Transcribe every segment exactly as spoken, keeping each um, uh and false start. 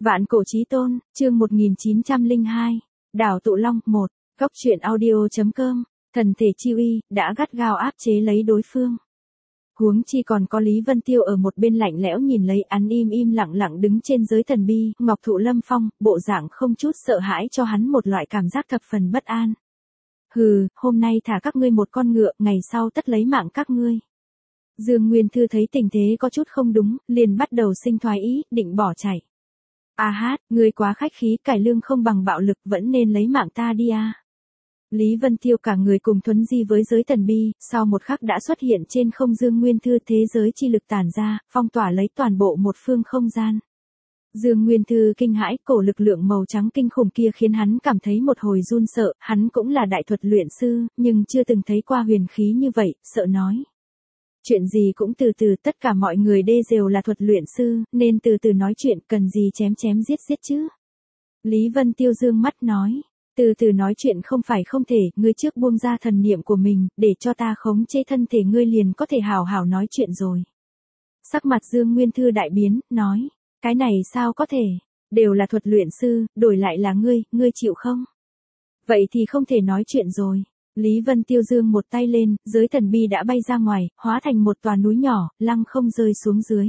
Vạn cổ chí tôn, chương một nghìn chín trăm lẻ hai, Đảo Tụ Long, một, Góc truyện audio.com, thần thể chi uy, đã gắt gao áp chế lấy đối phương. Huống chi còn có Lý Vân Tiêu ở một bên lạnh lẽo nhìn lấy hắn im im lặng lặng đứng trên giới thần bi, ngọc thụ lâm phong, bộ dạng không chút sợ hãi cho hắn một loại cảm giác thập phần bất an. Hừ, hôm nay thả các ngươi một con ngựa, ngày sau tất lấy mạng các ngươi. Dương Nguyên Thư thấy tình thế có chút không đúng, liền bắt đầu sinh thoái ý, định bỏ chạy. A hát, ngươi quá khách khí, cải lương không bằng bạo lực, vẫn nên lấy mạng ta đi a. Lý Vân Tiêu cả người cùng thuấn di với giới thần bi, sau một khắc đã xuất hiện trên không. Dương Nguyên Thư thế giới chi lực tản ra, phong tỏa lấy toàn bộ một phương không gian. Dương Nguyên Thư kinh hãi, cổ lực lượng màu trắng kinh khủng kia khiến hắn cảm thấy một hồi run sợ, hắn cũng là đại thuật luyện sư, nhưng chưa từng thấy qua huyền khí như vậy, sợ nói. Chuyện gì cũng từ từ, tất cả mọi người đê đều là thuật luyện sư, nên từ từ nói chuyện, cần gì chém chém giết giết chứ. Lý Vân Tiêu dương mắt nói, từ từ nói chuyện không phải không thể, ngươi trước buông ra thần niệm của mình, để cho ta khống chế thân thể ngươi liền có thể hào hào nói chuyện rồi. Sắc mặt Dương Nguyên Thư đại biến, nói, cái này sao có thể, đều là thuật luyện sư, đổi lại là ngươi, ngươi chịu không? Vậy thì không thể nói chuyện rồi. Lý Vân Tiêu dương một tay lên, giới thần bi đã bay ra ngoài, hóa thành một tòa núi nhỏ, lăng không rơi xuống dưới.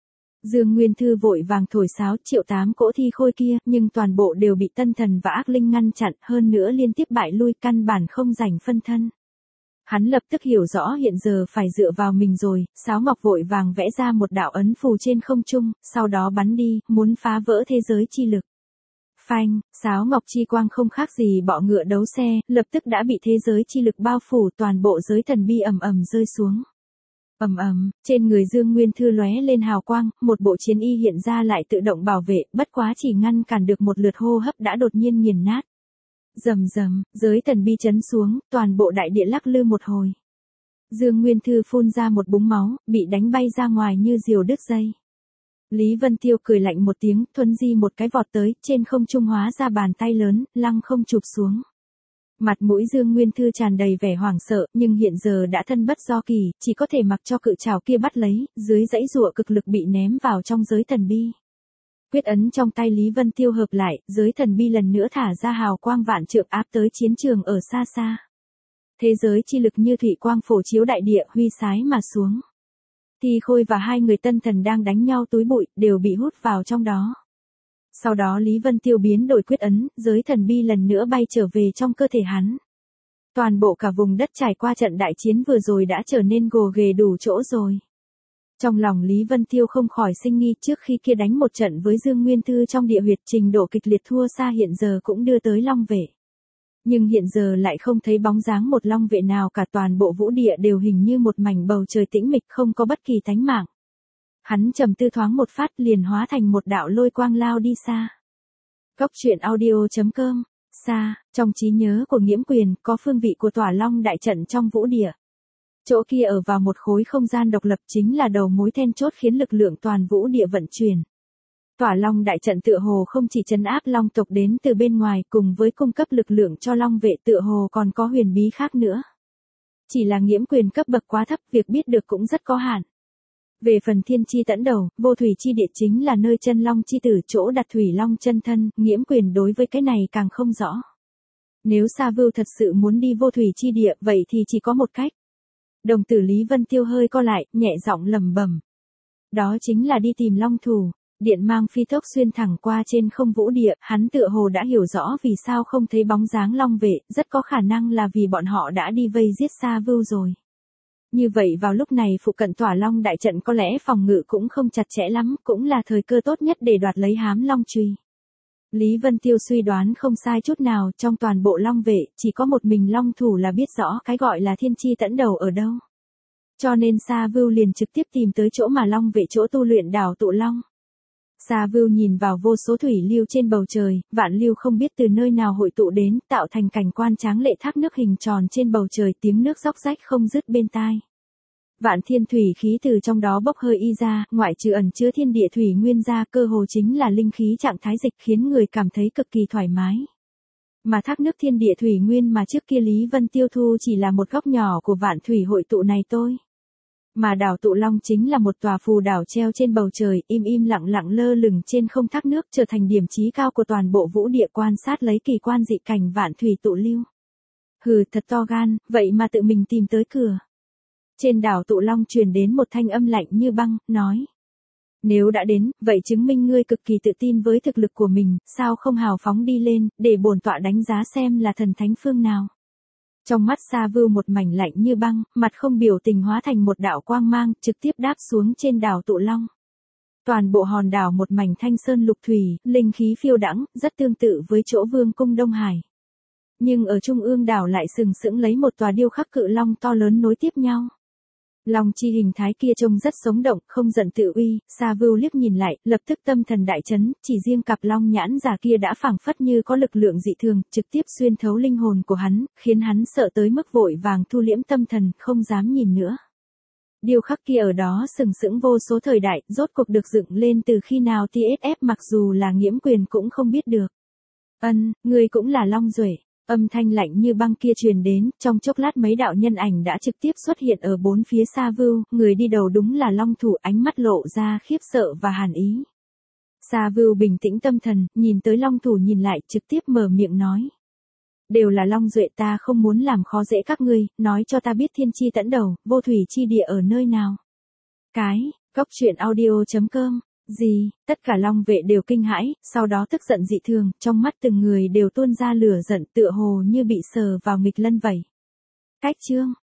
Dương Nguyên Thư vội vàng thổi sáo triệu tám cỗ thi khôi kia, nhưng toàn bộ đều bị tân thần và ác linh ngăn chặn, hơn nữa liên tiếp bại lui, căn bản không giành phân thân. Hắn lập tức hiểu rõ hiện giờ phải dựa vào mình rồi, sáo ngọc vội vàng vẽ ra một đạo ấn phù trên không trung, sau đó bắn đi, muốn phá vỡ thế giới chi lực. Phanh, sáo ngọc chi quang không khác gì bọ ngựa đấu xe, lập tức đã bị thế giới chi lực bao phủ, toàn bộ giới thần bi ầm ầm rơi xuống. Ầm ầm, trên người Dương Nguyên Thư lóe lên hào quang, một bộ chiến y hiện ra lại tự động bảo vệ, bất quá chỉ ngăn cản được một lượt hô hấp đã đột nhiên nghiền nát. Rầm rầm, giới thần bi chấn xuống, toàn bộ đại địa lắc lư một hồi. Dương Nguyên Thư phun ra một búng máu, bị đánh bay ra ngoài như diều đứt dây. Lý Vân Tiêu cười lạnh một tiếng, thuấn di một cái vọt tới, trên không trung hóa ra bàn tay lớn, lăng không chụp xuống. Mặt mũi Dương Nguyên Thư tràn đầy vẻ hoảng sợ, nhưng hiện giờ đã thân bất do kỳ, chỉ có thể mặc cho cự trảo kia bắt lấy, dưới dãy giụa cực lực bị ném vào trong giới thần bi. Quyết ấn trong tay Lý Vân Tiêu hợp lại, giới thần bi lần nữa thả ra hào quang vạn trượng áp tới chiến trường ở xa xa. Thế giới chi lực như thủy quang phổ chiếu đại địa, huy sái mà xuống. Thi khôi và hai người tân thần đang đánh nhau túi bụi, đều bị hút vào trong đó. Sau đó Lý Vân Tiêu biến đổi quyết ấn, giới thần bi lần nữa bay trở về trong cơ thể hắn. Toàn bộ cả vùng đất trải qua trận đại chiến vừa rồi đã trở nên gồ ghề đủ chỗ rồi. Trong lòng Lý Vân Tiêu không khỏi sinh nghi, trước khi kia đánh một trận với Dương Nguyên Thư trong địa huyệt, trình độ kịch liệt thua xa hiện giờ cũng đưa tới long vệ. Nhưng hiện giờ lại không thấy bóng dáng một long vệ nào cả, toàn bộ vũ địa đều hình như một mảnh bầu trời tĩnh mịch, không có bất kỳ tánh mạng. Hắn trầm tư thoáng một phát liền hóa thành một đạo lôi quang lao đi xa. Góc truyện audio.com, xa, trong trí nhớ của Nghiễm Quyền, có phương vị của tỏa long đại trận trong vũ địa. Chỗ kia ở vào một khối không gian độc lập, chính là đầu mối then chốt khiến lực lượng toàn vũ địa vận chuyển. Tỏa long đại trận tựa hồ không chỉ trấn áp long tộc đến từ bên ngoài, cùng với cung cấp lực lượng cho long vệ, tựa hồ còn có huyền bí khác nữa. Chỉ là Nghiễm Quyền cấp bậc quá thấp, việc biết được cũng rất có hạn. Về phần thiên chi tẫn đầu, vô thủy chi địa chính là nơi chân long chi tử, chỗ đặt thủy long chân thân, Nghiễm Quyền đối với cái này càng không rõ. Nếu Sa Vưu thật sự muốn đi vô thủy chi địa, vậy thì chỉ có một cách. Đồng tử Lý Vân Tiêu hơi co lại, nhẹ giọng lẩm bẩm. Đó chính là đi tìm long thủ. Điện mang phi tốc xuyên thẳng qua trên không vũ địa, hắn tựa hồ đã hiểu rõ vì sao không thấy bóng dáng long vệ, rất có khả năng là vì bọn họ đã đi vây giết Sa Vưu rồi. Như vậy vào lúc này phụ cận tỏa long đại trận có lẽ phòng ngự cũng không chặt chẽ lắm, cũng là thời cơ tốt nhất để đoạt lấy hám long chùy. Lý Vân Tiêu suy đoán không sai chút nào, trong toàn bộ long vệ, chỉ có một mình long thủ là biết rõ cái gọi là thiên chi tẫn đầu ở đâu. Cho nên Sa Vưu liền trực tiếp tìm tới chỗ mà long vệ chỗ tu luyện đảo Tụ Long. Sa Vưu nhìn vào vô số thủy lưu trên bầu trời, vạn lưu không biết từ nơi nào hội tụ đến, tạo thành cảnh quan tráng lệ, thác nước hình tròn trên bầu trời, tiếng nước róc rách không dứt bên tai. Vạn thiên thủy khí từ trong đó bốc hơi y ra, ngoại trừ ẩn chứa thiên địa thủy nguyên ra, cơ hồ chính là linh khí trạng thái dịch, khiến người cảm thấy cực kỳ thoải mái. Mà thác nước thiên địa thủy nguyên mà trước kia Lý Vân Tiêu thu chỉ là một góc nhỏ của vạn thủy hội tụ này thôi. Mà đảo Tụ Long chính là một tòa phù đảo treo trên bầu trời, im im lặng lặng lơ lửng trên không thác nước, trở thành điểm chí cao của toàn bộ vũ địa, quan sát lấy kỳ quan dị cảnh vạn thủy tụ lưu. Hừ, thật to gan, vậy mà tự mình tìm tới cửa. Trên đảo Tụ Long truyền đến một thanh âm lạnh như băng, nói. Nếu đã đến, vậy chứng minh ngươi cực kỳ tự tin với thực lực của mình, sao không hào phóng đi lên, để bổn tọa đánh giá xem là thần thánh phương nào. Trong mắt Sa Vưu một mảnh lạnh như băng, mặt không biểu tình hóa thành một đạo quang mang, trực tiếp đáp xuống trên đảo Tụ Long. Toàn bộ hòn đảo một mảnh thanh sơn lục thủy, linh khí phiêu đãng, rất tương tự với chỗ vương cung Đông Hải. Nhưng ở trung ương đảo lại sừng sững lấy một tòa điêu khắc cự long to lớn nối tiếp nhau. Long chi hình thái kia trông rất sống động, không giận tự uy. Sa Vưu liếc nhìn lại, lập tức tâm thần đại chấn, chỉ riêng cặp long nhãn giả kia đã phảng phất như có lực lượng dị thường, trực tiếp xuyên thấu linh hồn của hắn, khiến hắn sợ tới mức vội vàng thu liễm tâm thần, không dám nhìn nữa. Điêu khắc kia ở đó sừng sững vô số thời đại, rốt cuộc được dựng lên từ khi nào tê ét ép mặc dù là Nghiễm Quyền cũng không biết được. Ân, ngươi cũng là Long Duệ. Âm thanh lạnh như băng kia truyền đến, trong chốc lát mấy đạo nhân ảnh đã trực tiếp xuất hiện ở bốn phía Sa Vưu, người đi đầu đúng là Long Thủ, ánh mắt lộ ra khiếp sợ và hàn ý. Sa Vưu bình tĩnh tâm thần, nhìn tới Long Thủ nhìn lại, trực tiếp mở miệng nói. Đều là Long Duệ, ta không muốn làm khó dễ các ngươi, nói cho ta biết thiên chi tẫn đầu, vô thủy chi địa ở nơi nào. Cái, cốc truyện audio chấm com. Gì, tất cả long vệ đều kinh hãi, sau đó tức giận dị thường, trong mắt từng người đều tuôn ra lửa giận, tựa hồ như bị sờ vào nghịch lân vậy. Cách chương